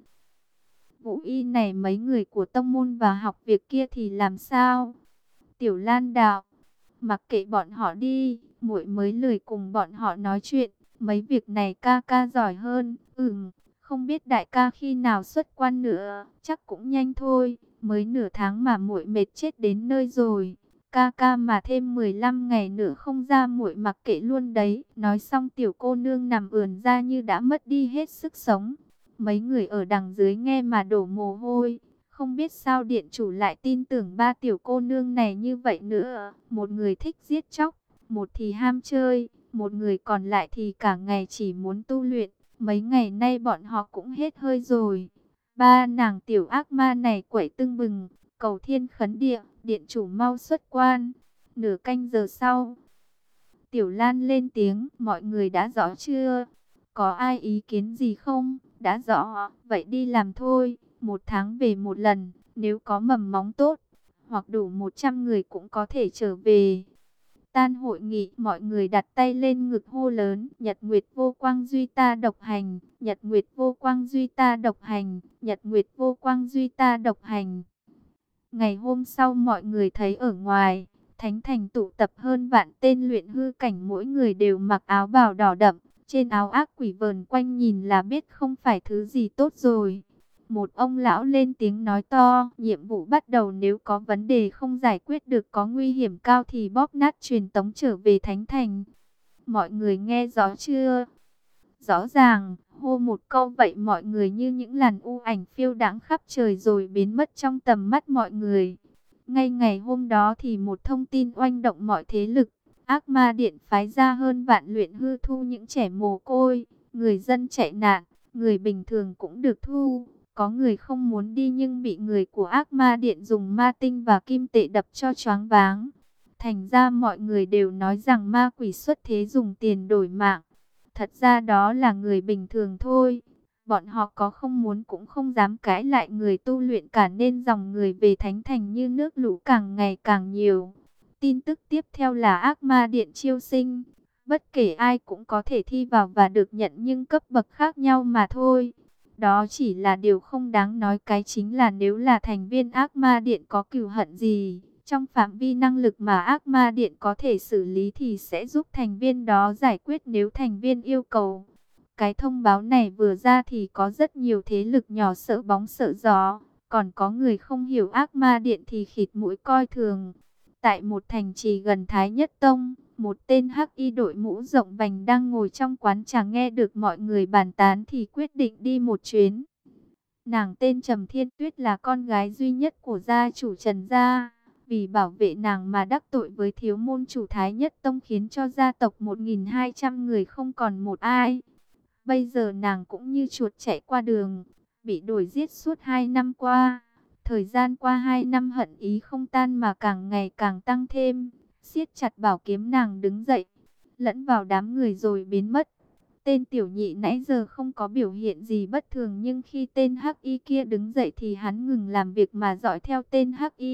Vũ Y này, mấy người của tông môn và học việc kia thì làm sao? Tiểu Lan đạo: Mặc kệ bọn họ đi, muội mới lười cùng bọn họ nói chuyện. Mấy việc này ca ca giỏi hơn. Ừm, không biết đại ca khi nào xuất quan nữa, chắc cũng nhanh thôi. Mới nửa tháng mà muội mệt chết đến nơi rồi. Ca ca mà thêm mười lăm ngày nữa không ra muội mặc kệ luôn đấy. Nói xong tiểu cô nương nằm ườn ra như đã mất đi hết sức sống. Mấy người ở đằng dưới nghe mà đổ mồ hôi. Không biết sao điện chủ lại tin tưởng ba tiểu cô nương này như vậy nữa. Một người thích giết chóc, một thì ham chơi, một người còn lại thì cả ngày chỉ muốn tu luyện. Mấy ngày nay bọn họ cũng hết hơi rồi. Ba nàng tiểu ác ma này quậy tưng bừng, cầu thiên khấn địa, điện chủ mau xuất quan. Nửa canh giờ sau, Tiểu Lan lên tiếng: Mọi người đã rõ chưa? Có ai ý kiến gì không? Đã rõ, vậy đi làm thôi. Một tháng về một lần, nếu có mầm móng tốt, hoặc đủ một trăm người cũng có thể trở về. Tan hội nghị, mọi người đặt tay lên ngực hô lớn: Nhật Nguyệt vô quang duy ta độc hành, Nhật Nguyệt vô quang duy ta độc hành, Nhật Nguyệt vô quang duy ta độc hành. Ngày hôm sau mọi người thấy ở ngoài Thánh Thành tụ tập hơn vạn tên luyện hư cảnh, mỗi người đều mặc áo bào đỏ đậm. Trên áo ác quỷ vờn quanh nhìn là biết không phải thứ gì tốt rồi. Một ông lão lên tiếng nói to: Nhiệm vụ bắt đầu, nếu có vấn đề không giải quyết được, có nguy hiểm cao thì bóp nát truyền tống trở về Thánh Thành. Mọi người nghe rõ chưa? Rõ ràng, hô một câu vậy mọi người như những làn u ảnh phiêu đãng khắp trời rồi biến mất trong tầm mắt mọi người. Ngay ngày hôm đó thì một thông tin oanh động mọi thế lực. Ác Ma Điện phái ra hơn vạn luyện hư thu những trẻ mồ côi, người dân chạy nạn, người bình thường cũng được thu. Có người không muốn đi nhưng bị người của Ác Ma Điện dùng ma tinh và kim tệ đập cho choáng váng. Thành ra mọi người đều nói rằng ma quỷ xuất thế dùng tiền đổi mạng. Thật ra đó là người bình thường thôi. Bọn họ có không muốn cũng không dám cãi lại người tu luyện cả, nên dòng người về Thánh Thành như nước lũ càng ngày càng nhiều. Tin tức tiếp theo là Ác Ma Điện chiêu sinh. Bất kể ai cũng có thể thi vào và được nhận, nhưng cấp bậc khác nhau mà thôi. Đó chỉ là điều không đáng nói, cái chính là nếu là thành viên Ác Ma Điện có cừu hận gì, trong phạm vi năng lực mà Ác Ma Điện có thể xử lý thì sẽ giúp thành viên đó giải quyết nếu thành viên yêu cầu. Cái thông báo này vừa ra thì có rất nhiều thế lực nhỏ sợ bóng sợ gió, còn có người không hiểu Ác Ma Điện thì khịt mũi coi thường. Tại một thành trì gần Thái Nhất Tông, một tên hắc y đội mũ rộng vành đang ngồi trong quán trà, nghe được mọi người bàn tán thì quyết định đi một chuyến. Nàng tên Trầm Thiên Tuyết, là con gái duy nhất của gia chủ Trần gia. Vì bảo vệ nàng mà đắc tội với thiếu môn chủ Thái Nhất Tông, khiến cho gia tộc một nghìn hai trăm người không còn một ai. Bây giờ nàng cũng như chuột chạy qua đường, bị đuổi giết suốt hai năm qua. Thời gian qua hai năm hận ý không tan mà càng ngày càng tăng thêm. Siết chặt bảo kiếm, nàng đứng dậy, lẫn vào đám người rồi biến mất. Tên tiểu nhị nãy giờ không có biểu hiện gì bất thường, nhưng khi tên hắc y kia đứng dậy thì hắn ngừng làm việc mà dõi theo tên hắc y.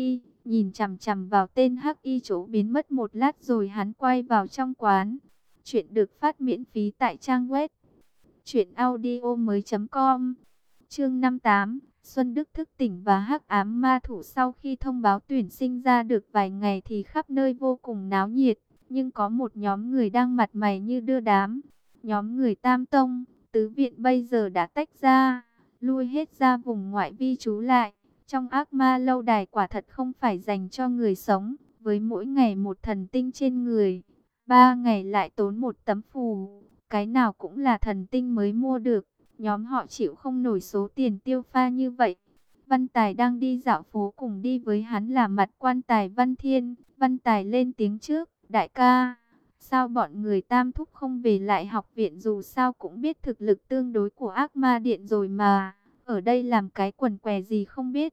nhìn chằm chằm vào tên hắc y chỗ biến mất một lát rồi hắn quay vào trong quán. Chuyện được phát miễn phí tại trang web truyện audio mới chấm com. Chương năm mươi tám, Xuân Đức thức tỉnh và hắc ám ma thủ. Sau khi thông báo tuyển sinh ra được vài ngày thì khắp nơi vô cùng náo nhiệt, nhưng có một nhóm người đang mặt mày như đưa đám. Nhóm người Tam Tông, Tứ Viện bây giờ đã tách ra, lui hết ra vùng ngoại vi trú lại. Trong ác ma lâu đài quả thật không phải dành cho người sống, với mỗi ngày một thần tinh trên người, ba ngày lại tốn một tấm phù, cái nào cũng là thần tinh mới mua được. Nhóm họ chịu không nổi số tiền tiêu pha như vậy. Văn Tài đang đi dạo phố, cùng đi với hắn là mặt quan tài Văn Thiên. Văn Tài lên tiếng trước: đại ca, sao bọn người Tam Thúc không về lại học viện, dù sao cũng biết thực lực tương đối của ác ma điện rồi mà, ở đây làm cái quần què gì không biết.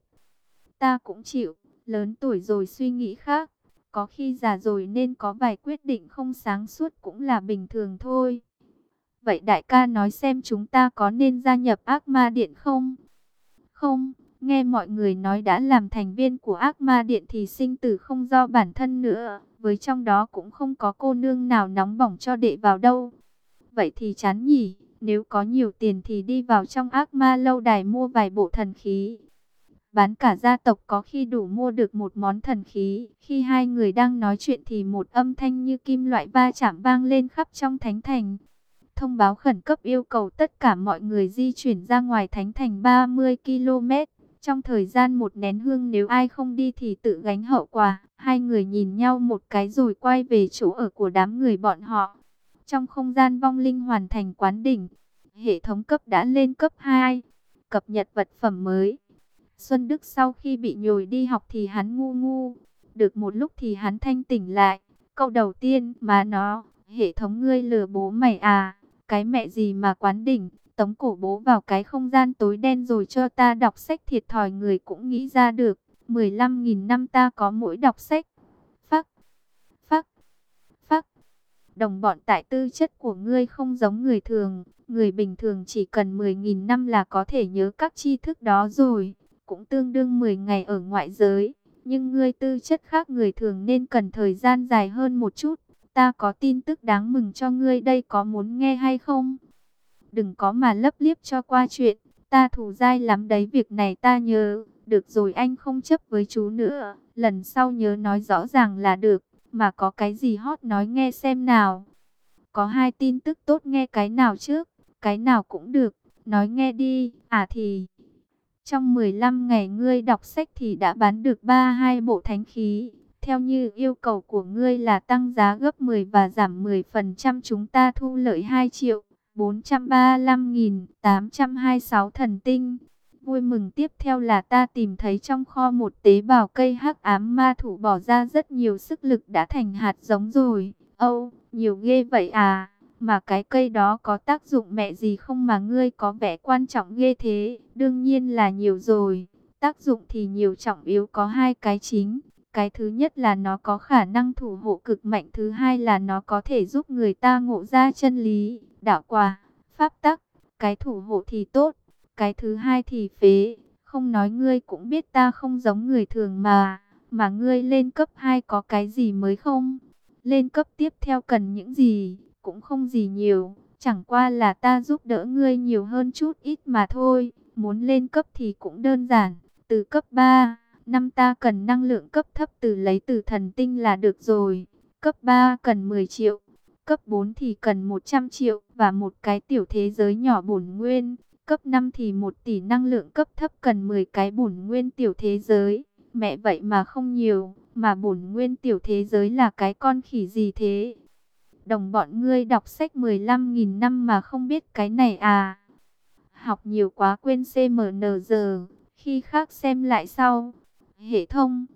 Ta cũng chịu, lớn tuổi rồi suy nghĩ khác, có khi già rồi nên có vài quyết định không sáng suốt cũng là bình thường thôi. Vậy đại ca nói xem chúng ta có nên gia nhập ác ma điện không? Không, nghe mọi người nói đã làm thành viên của ác ma điện thì sinh tử không do bản thân nữa. Với trong đó cũng không có cô nương nào nóng bỏng cho đệ vào đâu. Vậy thì chán nhỉ, nếu có nhiều tiền thì đi vào trong ác ma lâu đài mua vài bộ thần khí. Bán cả gia tộc có khi đủ mua được một món thần khí. Khi hai người đang nói chuyện thì một âm thanh như kim loại va chạm vang lên khắp trong thánh thành. Thông báo khẩn cấp yêu cầu tất cả mọi người di chuyển ra ngoài thánh thành ba mươi ki lô mét. Trong thời gian một nén hương, nếu ai không đi thì tự gánh hậu quả. Hai người nhìn nhau một cái rồi quay về chỗ ở của đám người bọn họ. Trong không gian vong linh hoàn thành quán đỉnh, hệ thống cấp đã lên cấp hai. Cập nhật vật phẩm mới. Xuân Đức sau khi bị nhồi đi học thì hắn ngu ngu. Được một lúc thì hắn thanh tỉnh lại. Câu đầu tiên: má nó, hệ thống ngươi lừa bố mày à? Cái mẹ gì mà quán đỉnh, tống cổ bố vào cái không gian tối đen rồi cho ta đọc sách, thiệt thòi người cũng nghĩ ra được. mười lăm nghìn năm ta có mỗi đọc sách. Phắc, phắc, phắc. Đồng bọn, tại tư chất của ngươi không giống người thường. Người bình thường chỉ cần mười nghìn năm là có thể nhớ các tri thức đó rồi, cũng tương đương mười ngày ở ngoại giới. Nhưng ngươi tư chất khác người thường nên cần thời gian dài hơn một chút. Ta có tin tức đáng mừng cho ngươi đây, có muốn nghe hay không? Đừng có mà lấp liếp cho qua chuyện, ta thù dai lắm đấy, việc này ta nhớ. Được rồi, anh không chấp với chú nữa, lần sau nhớ nói rõ ràng là được. Mà có cái gì hot nói nghe xem nào. Có hai tin tức tốt, nghe cái nào trước? Cái nào cũng được, nói nghe đi. À thì, trong mười lăm ngày ngươi đọc sách thì đã bán được ba mươi hai bộ thánh khí. Theo như yêu cầu của ngươi là tăng giá gấp mười và giảm mười phần trăm, chúng ta thu lợi hai triệu bốn trăm ba mươi lăm nghìn tám trăm hai mươi sáu thần tinh. Vui mừng tiếp theo là ta tìm thấy trong kho một tế bào cây hắc ám ma thủ, bỏ ra rất nhiều sức lực đã thành hạt giống rồi. Âu, nhiều ghê vậy à? Mà cái cây đó có tác dụng mẹ gì không mà ngươi có vẻ quan trọng ghê thế? Đương nhiên là nhiều rồi. Tác dụng thì nhiều, trọng yếu có hai cái chính. Cái thứ nhất là nó có khả năng thủ hộ cực mạnh. Thứ hai là nó có thể giúp người ta ngộ ra chân lý, đạo quả, pháp tắc. Cái thủ hộ thì tốt, cái thứ hai thì phế. Không nói ngươi cũng biết ta không giống người thường mà. Mà ngươi lên cấp hai có cái gì mới không? Lên cấp tiếp theo cần những gì? Cũng không gì nhiều. Chẳng qua là ta giúp đỡ ngươi nhiều hơn chút ít mà thôi. Muốn lên cấp thì cũng đơn giản. Từ cấp ba, năm ta cần năng lượng cấp thấp từ lấy từ thần tinh là được rồi. Cấp ba cần mười triệu. Cấp bốn thì cần một trăm triệu và một cái tiểu thế giới nhỏ bổn nguyên. Cấp năm thì một tỷ năng lượng cấp thấp cần mười cái bổn nguyên tiểu thế giới. Mẹ vậy mà không nhiều, mà bổn nguyên tiểu thế giới là cái con khỉ gì thế? Đồng bọn ngươi đọc sách mười lăm nghìn năm mà không biết cái này à? Học nhiều quá quên xê em en giờ, khi khác xem lại sau. Hệ thống,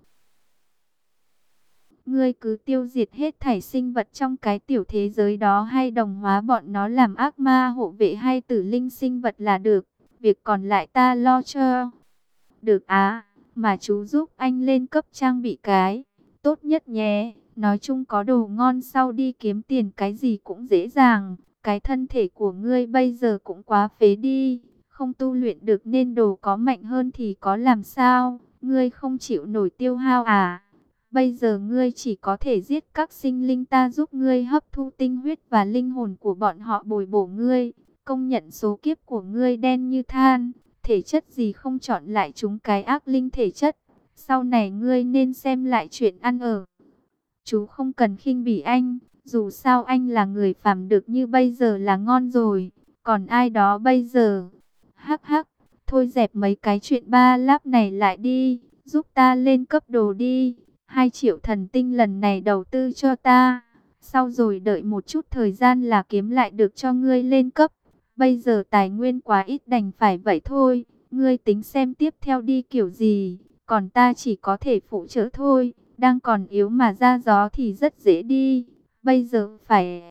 ngươi cứ tiêu diệt hết thảy sinh vật trong cái tiểu thế giới đó, hay đồng hóa bọn nó làm ác ma hộ vệ hay tử linh sinh vật là được. Việc còn lại ta lo cho. Được á, mà chú giúp anh lên cấp trang bị cái tốt nhất nhé. Nói chung có đồ ngon sau đi kiếm tiền cái gì cũng dễ dàng. Cái thân thể của ngươi bây giờ cũng quá phế đi, không tu luyện được nên đồ có mạnh hơn thì có làm sao. Ngươi không chịu nổi tiêu hao à? Bây giờ ngươi chỉ có thể giết các sinh linh, ta giúp ngươi hấp thu tinh huyết và linh hồn của bọn họ bồi bổ ngươi. Công nhận số kiếp của ngươi đen như than, thể chất gì không chọn lại chúng cái ác linh thể chất. Sau này ngươi nên xem lại chuyện ăn ở. Chú không cần khinh bỉ anh, dù sao anh là người phàm, được như bây giờ là ngon rồi. Còn ai đó bây giờ? Hắc hắc, thôi dẹp mấy cái chuyện ba láp này lại đi, giúp ta lên cấp đồ đi. Hai triệu thần tinh lần này đầu tư cho ta, sau rồi đợi một chút thời gian là kiếm lại được cho ngươi lên cấp. Bây giờ tài nguyên quá ít đành phải vậy thôi, ngươi tính xem tiếp theo đi kiểu gì, còn ta chỉ có thể phụ trợ thôi. Đang còn yếu mà ra gió thì rất dễ đi, bây giờ phải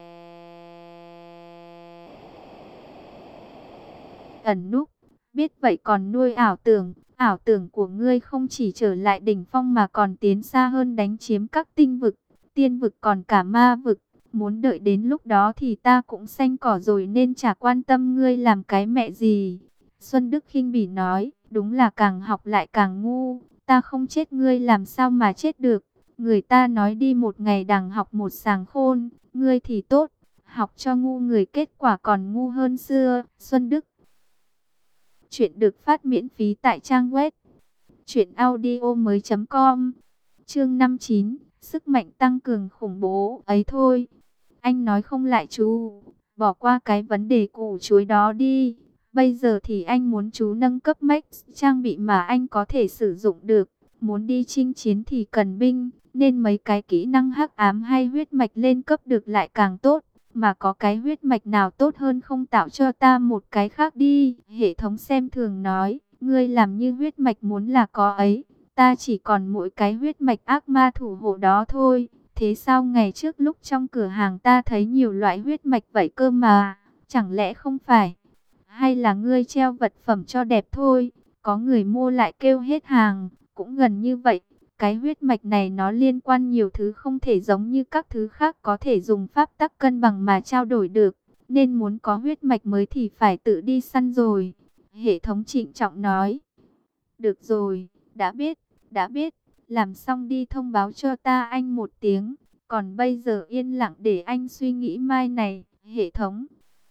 ẩn núp. Biết vậy còn nuôi ảo tưởng, ảo tưởng của ngươi không chỉ trở lại đỉnh phong mà còn tiến xa hơn, đánh chiếm các tinh vực, tiên vực, còn cả ma vực. Muốn đợi đến lúc đó thì ta cũng xanh cỏ rồi nên chả quan tâm ngươi làm cái mẹ gì. Xuân Đức khinh bỉ nói, đúng là càng học lại càng ngu, ta không chết ngươi làm sao mà chết được. Người ta nói đi một ngày đằng học một sàng khôn, ngươi thì tốt, học cho ngu người kết quả còn ngu hơn xưa. Xuân Đức. Chuyện được phát miễn phí tại trang web truyện audio mới chấm com. Chương năm mươi chín, sức mạnh tăng cường khủng bố ấy thôi. Anh nói không lại chú, bỏ qua cái vấn đề củ chuối đó đi. Bây giờ thì anh muốn chú nâng cấp max trang bị mà anh có thể sử dụng được. Muốn đi chinh chiến thì cần binh, nên mấy cái kỹ năng hắc ám hay huyết mạch lên cấp được lại càng tốt. Mà có cái huyết mạch nào tốt hơn không tạo cho ta một cái khác đi. Hệ thống xem thường nói, ngươi làm như huyết mạch muốn là có ấy. Ta chỉ còn mỗi cái huyết mạch ác ma thủ hộ đó thôi. Thế sao ngày trước lúc trong cửa hàng ta thấy nhiều loại huyết mạch vậy cơ mà? Chẳng lẽ không phải? Hay là ngươi treo vật phẩm cho đẹp thôi? Có người mua lại kêu hết hàng, cũng gần như vậy. Cái huyết mạch này nó liên quan nhiều thứ, không thể giống như các thứ khác có thể dùng pháp tắc cân bằng mà trao đổi được. Nên muốn có huyết mạch mới thì phải tự đi săn rồi. Hệ thống trịnh trọng nói. Được rồi, đã biết, đã biết. Làm xong đi thông báo cho ta anh một tiếng. Còn bây giờ yên lặng để anh suy nghĩ mai này. Hệ thống.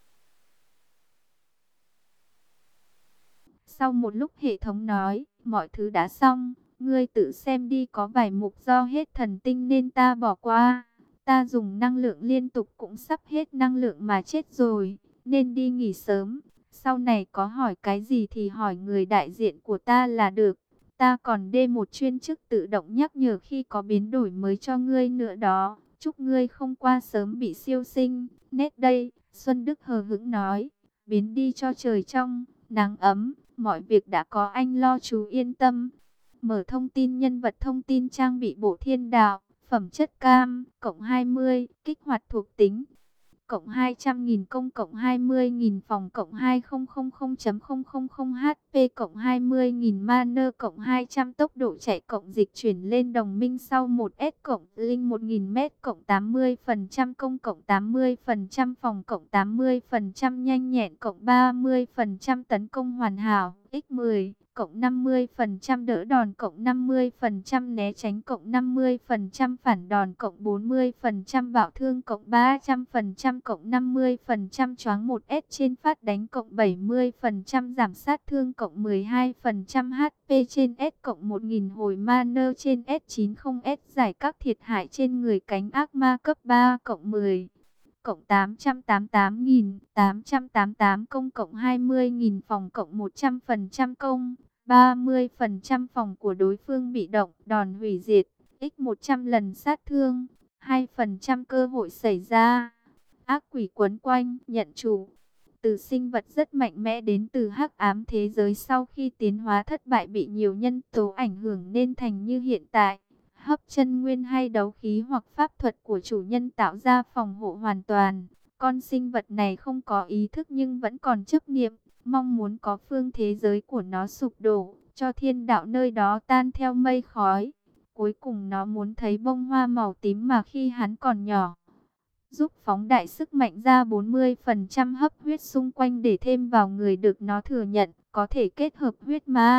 Sau một lúc hệ thống nói, mọi thứ đã xong. Ngươi tự xem đi, có vài mục do hết thần tinh nên ta bỏ qua. Ta dùng năng lượng liên tục cũng sắp hết năng lượng mà chết rồi, nên đi nghỉ sớm. Sau này có hỏi cái gì thì hỏi người đại diện của ta là được. Ta còn đê một chuyên chức tự động nhắc nhở khi có biến đổi mới cho ngươi nữa đó. Chúc ngươi không qua sớm bị siêu sinh. Nét đây, Xuân Đức hờ hững nói. Biến đi cho trời trong, nắng ấm. Mọi việc đã có anh lo, chú yên tâm. Mở thông tin nhân vật, thông tin trang bị bộ thiên đạo, phẩm chất cam, cộng hai mươi, kích hoạt thuộc tính, cộng hai trăm nghìn công, cộng hai mươi nghìn phòng, cộng hai nghìn không không không hát pê, cộng hai mươi nghìn mana, cộng hai trăm tốc độ chạy, cộng dịch chuyển lên đồng minh sau một S, cộng linh một nghìn mét, cộng tám mươi phần trăm công, cộng tám mươi phần trăm phòng, cộng tám mươi phần trăm nhanh nhẹn, cộng ba mươi phần trăm tấn công hoàn hảo, nhân mười, cộng năm mươi phần trăm đỡ đòn, cộng năm mươi phần trăm né tránh, cộng năm mươi phần trăm phản đòn, cộng bốn mươi phần trăm bạo thương, cộng ba trăm phần trăm, cộng năm mươi phần trăm choáng một S trên phát đánh, cộng bảy mươi phần trăm giảm sát thương, cộng mười hai phần trăm hát pê trên S, cộng một nghìn hồi mana trên S chín mươi S, giải các thiệt hại trên người cánh ác ma cấp ba, cộng mười, cộng tám trăm tám mươi tám nghìn tám trăm tám mươi tám công, cộng hai mươi nghìn phòng, cộng một trăm phần trăm công, ba mươi phần trăm phòng của đối phương bị động, đòn hủy diệt, nhân một trăm lần sát thương, hai phần trăm cơ hội xảy ra. Ác quỷ quấn quanh, nhận chủ. Từ sinh vật rất mạnh mẽ đến từ hắc ám thế giới, sau khi tiến hóa thất bại bị nhiều nhân tố ảnh hưởng nên thành như hiện tại. Hấp chân nguyên hay đấu khí hoặc pháp thuật của chủ nhân tạo ra phòng hộ hoàn toàn. Con sinh vật này không có ý thức nhưng vẫn còn chấp niệm, mong muốn có phương thế giới của nó sụp đổ, cho thiên đạo nơi đó tan theo mây khói. Cuối cùng nó muốn thấy bông hoa màu tím mà khi hắn còn nhỏ. Giúp phóng đại sức mạnh ra bốn mươi phần trăm hấp huyết xung quanh để thêm vào người được nó thừa nhận, có thể kết hợp huyết ma.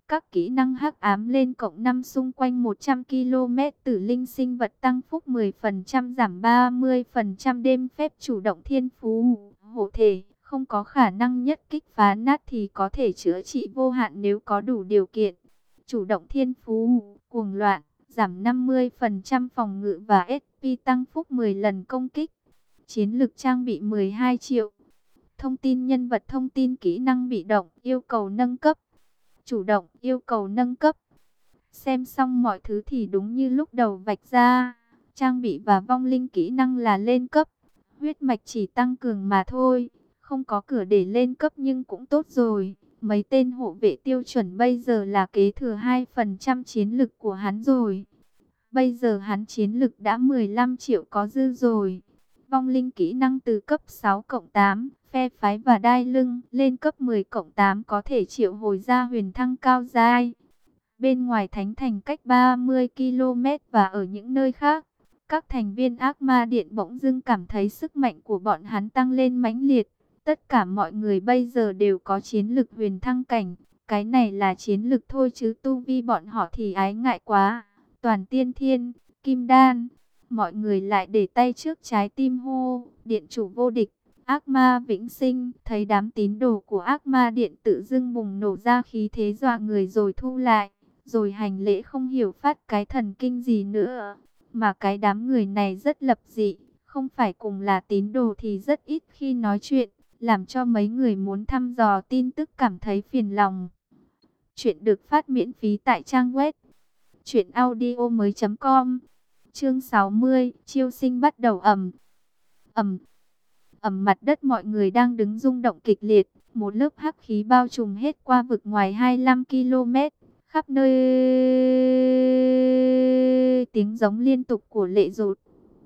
Các kỹ năng hắc ám lên cộng năm xung quanh một trăm ki lô mét, tử linh sinh vật tăng phúc mười phần trăm giảm ba mươi phần trăm, đêm phép chủ động thiên phú, hộ thể, không có khả năng nhất kích phá nát thì có thể chữa trị vô hạn nếu có đủ điều kiện. Chủ động thiên phú, cuồng loạn, giảm năm mươi phần trăm phòng ngự và ét pê tăng phúc mười lần công kích. Chiến lực trang bị mười hai triệu. Thông tin nhân vật, thông tin kỹ năng bị động, yêu cầu nâng cấp. Chủ động, yêu cầu nâng cấp. Xem xong mọi thứ thì đúng như lúc đầu vạch ra. Trang bị và vong linh kỹ năng là lên cấp. Huyết mạch chỉ tăng cường mà thôi. Không có cửa để lên cấp nhưng cũng tốt rồi. Mấy tên hộ vệ tiêu chuẩn bây giờ là kế thừa hai phần trăm chiến lực của hắn rồi. Bây giờ hắn chiến lực đã mười lăm triệu có dư rồi. Vong linh kỹ năng từ cấp sáu cộng tám, phe phái và đai lưng, lên cấp mười cộng tám có thể triệu hồi ra huyền thăng cao giai. Bên ngoài thánh thành cách ba mươi ki lô mét và ở những nơi khác, các thành viên ác ma điện bỗng dưng cảm thấy sức mạnh của bọn hắn tăng lên mãnh liệt. Tất cả mọi người bây giờ đều có chiến lực huyền thăng cảnh. Cái này là chiến lực thôi chứ tu vi bọn họ thì ái ngại quá. Toàn tiên thiên, kim đan. Mọi người lại để tay trước trái tim hô, điện chủ vô địch, ác ma vĩnh sinh. Thấy đám tín đồ của ác ma điện tự dưng bùng nổ ra khí thế dọa người rồi thu lại. Rồi hành lễ không hiểu phát cái thần kinh gì nữa. Mà cái đám người này rất lập dị, không phải cùng là tín đồ thì rất ít khi nói chuyện, làm cho mấy người muốn thăm dò tin tức cảm thấy phiền lòng. Chuyện được phát miễn phí tại trang web truyện audio mới chấm com. Chương sáu mươi, chiêu sinh bắt đầu. Ầm ầm ầm, mặt đất mọi người đang đứng rung động kịch liệt, một lớp hắc khí bao trùm hết qua vực ngoài hai mươi lăm ki lô mét, khắp nơi tiếng giống liên tục của lệ rột.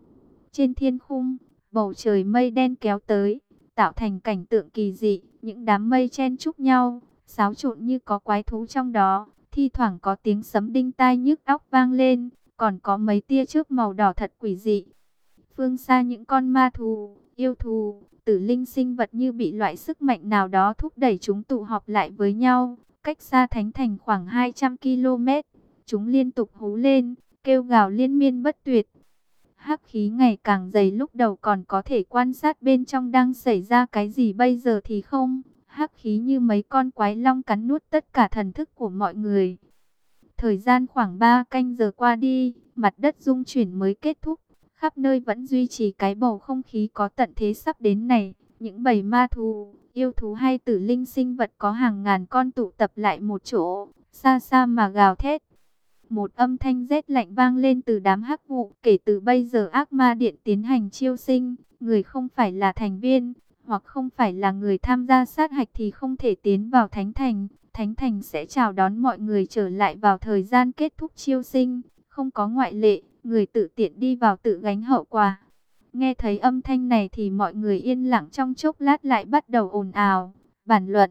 Trên thiên khung, bầu trời mây đen kéo tới, tạo thành cảnh tượng kỳ dị, những đám mây chen chúc nhau, xáo trộn như có quái thú trong đó, thi thoảng có tiếng sấm đinh tai nhức óc vang lên, còn có mấy tia chớp màu đỏ thật quỷ dị. Phương xa những con ma thú, yêu thú, tử linh sinh vật như bị loại sức mạnh nào đó thúc đẩy chúng tụ họp lại với nhau, cách xa thánh thành khoảng hai trăm ki lô mét. Chúng liên tục hú lên, kêu gào liên miên bất tuyệt. Hắc khí ngày càng dày, lúc đầu còn có thể quan sát bên trong đang xảy ra cái gì, bây giờ thì không. Hắc khí như mấy con quái long cắn nuốt tất cả thần thức của mọi người. Thời gian khoảng ba canh giờ qua đi, mặt đất rung chuyển mới kết thúc. Khắp nơi vẫn duy trì cái bầu không khí có tận thế sắp đến này. Những bầy ma thú, yêu thú hay tử linh sinh vật có hàng ngàn con tụ tập lại một chỗ, xa xa mà gào thét. Một âm thanh rét lạnh vang lên từ đám hắc vụ. Kể từ bây giờ ác ma điện tiến hành chiêu sinh, người không phải là thành viên, hoặc không phải là người tham gia sát hạch thì không thể tiến vào thánh thành. Thánh thành sẽ chào đón mọi người trở lại vào thời gian kết thúc chiêu sinh, không có ngoại lệ, người tự tiện đi vào tự gánh hậu quả. Nghe thấy âm thanh này thì mọi người yên lặng trong chốc lát lại bắt đầu ồn ào, bàn luận.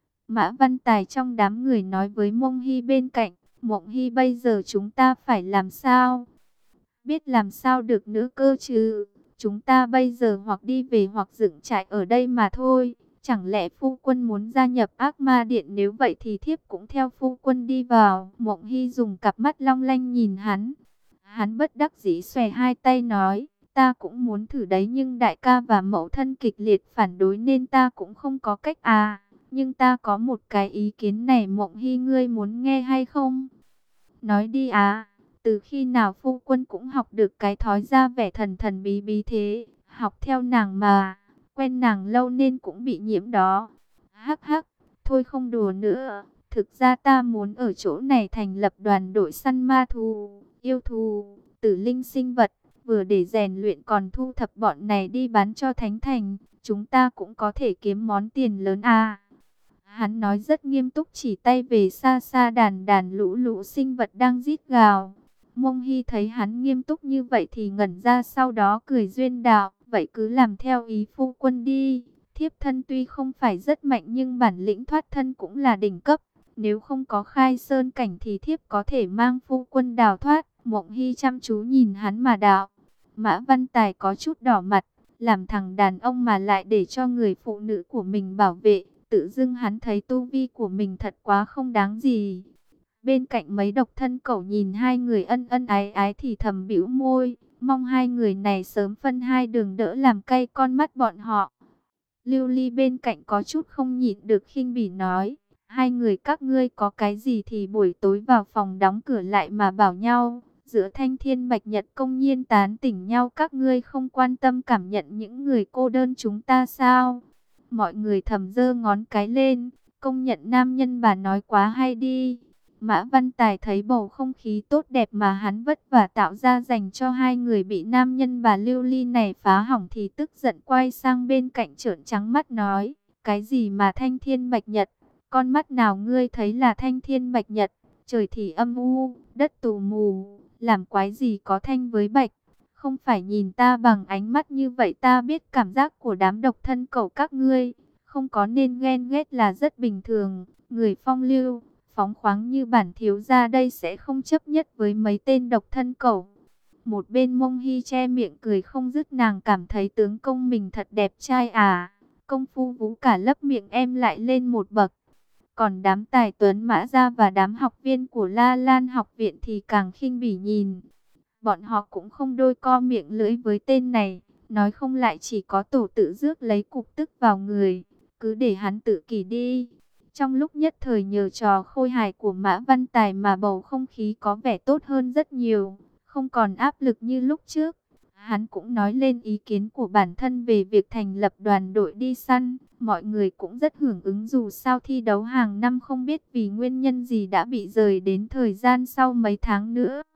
Mã Văn Tài trong đám người nói với Mông Hy bên cạnh, Mộng Hy, bây giờ chúng ta phải làm sao? Biết làm sao được nữa cơ chứ? Chúng ta bây giờ hoặc đi về hoặc dựng trại ở đây mà thôi. Chẳng lẽ phu quân muốn gia nhập ác ma điện? Nếu vậy thì thiếp cũng theo phu quân đi vào. Mộng Hy dùng cặp mắt long lanh nhìn hắn. Hắn bất đắc dĩ xòe hai tay nói, ta cũng muốn thử đấy nhưng đại ca và mẫu thân kịch liệt phản đối nên ta cũng không có cách à. Nhưng ta có một cái ý kiến này Mộng Hy, ngươi muốn nghe hay không? Nói đi à, từ khi nào phu quân cũng học được cái thói ra vẻ thần thần bí bí thế, học theo nàng mà, quen nàng lâu nên cũng bị nhiễm đó. Hắc hắc, thôi không đùa nữa, thực ra ta muốn ở chỗ này thành lập đoàn đội săn ma thú, yêu thú, tử linh sinh vật, vừa để rèn luyện còn thu thập bọn này đi bán cho thánh thành, chúng ta cũng có thể kiếm món tiền lớn à. Hắn nói rất nghiêm túc, chỉ tay về xa xa đàn đàn lũ lũ sinh vật đang rít gào. Mông Hy thấy hắn nghiêm túc như vậy thì ngẩn ra, sau đó cười duyên đạo, vậy cứ làm theo ý phu quân đi. Thiếp thân tuy không phải rất mạnh nhưng bản lĩnh thoát thân cũng là đỉnh cấp. Nếu không có khai sơn cảnh thì thiếp có thể mang phu quân đào thoát. Mộng Hy chăm chú nhìn hắn mà đạo. Mã Văn Tài có chút đỏ mặt, làm thằng đàn ông mà lại để cho người phụ nữ của mình bảo vệ. Tự dưng hắn thấy tu vi của mình thật quá không đáng gì. Bên cạnh mấy độc thân cẩu nhìn hai người ân ân ái ái thì thầm bĩu môi, mong hai người này sớm phân hai đường đỡ làm cay con mắt bọn họ. Lưu Ly bên cạnh có chút không nhịn được khinh bỉ nói, hai người các ngươi có cái gì thì buổi tối vào phòng đóng cửa lại mà bảo nhau, giữa Thanh Thiên Bạch Nhật công nhiên tán tỉnh nhau, các ngươi không quan tâm cảm nhận những người cô đơn chúng ta sao? Mọi người thầm giơ ngón cái lên, công nhận nam nhân bà nói quá hay đi. Mã Văn Tài thấy bầu không khí tốt đẹp mà hắn vất vả tạo ra dành cho hai người bị nam nhân bà Lưu Ly này phá hỏng thì tức giận quay sang bên cạnh trợn trắng mắt nói, cái gì mà Thanh Thiên Bạch Nhật, con mắt nào ngươi thấy là Thanh Thiên Bạch Nhật, trời thì âm u, đất tù mù, làm quái gì có thanh với bạch, không phải nhìn ta bằng ánh mắt như vậy ta biết cảm giác của đám độc thân cẩu các ngươi, không có nên ghen ghét là rất bình thường, người phong lưu phóng khoáng như bản thiếu gia đây sẽ không chấp nhất với mấy tên độc thân cẩu. Một bên Mông Hy che miệng cười không dứt, nàng cảm thấy tướng công mình thật đẹp trai à. Công phu vú cả lấp miệng em lại lên một bậc. Còn đám tài tuấn Mã Gia và đám học viên của La Lan học viện thì càng khinh bỉ nhìn. Bọn họ cũng không đôi co miệng lưỡi với tên này, nói không lại chỉ có tổ tự rước lấy cục tức vào người, cứ để hắn tự kỷ đi. Trong lúc nhất thời nhờ trò khôi hài của Mã Văn Tài mà bầu không khí có vẻ tốt hơn rất nhiều, không còn áp lực như lúc trước. Hắn cũng nói lên ý kiến của bản thân về việc thành lập đoàn đội đi săn, mọi người cũng rất hưởng ứng dù sao thi đấu hàng năm không biết vì nguyên nhân gì đã bị rời đến thời gian sau mấy tháng nữa.